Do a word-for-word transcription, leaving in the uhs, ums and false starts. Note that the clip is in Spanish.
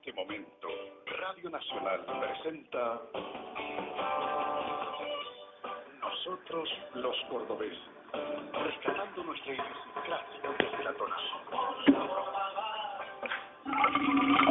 este momento, Radio Nacional presenta Nosotros los Cordobeses, rescatando nuestra idiosincrasia desde la tonada.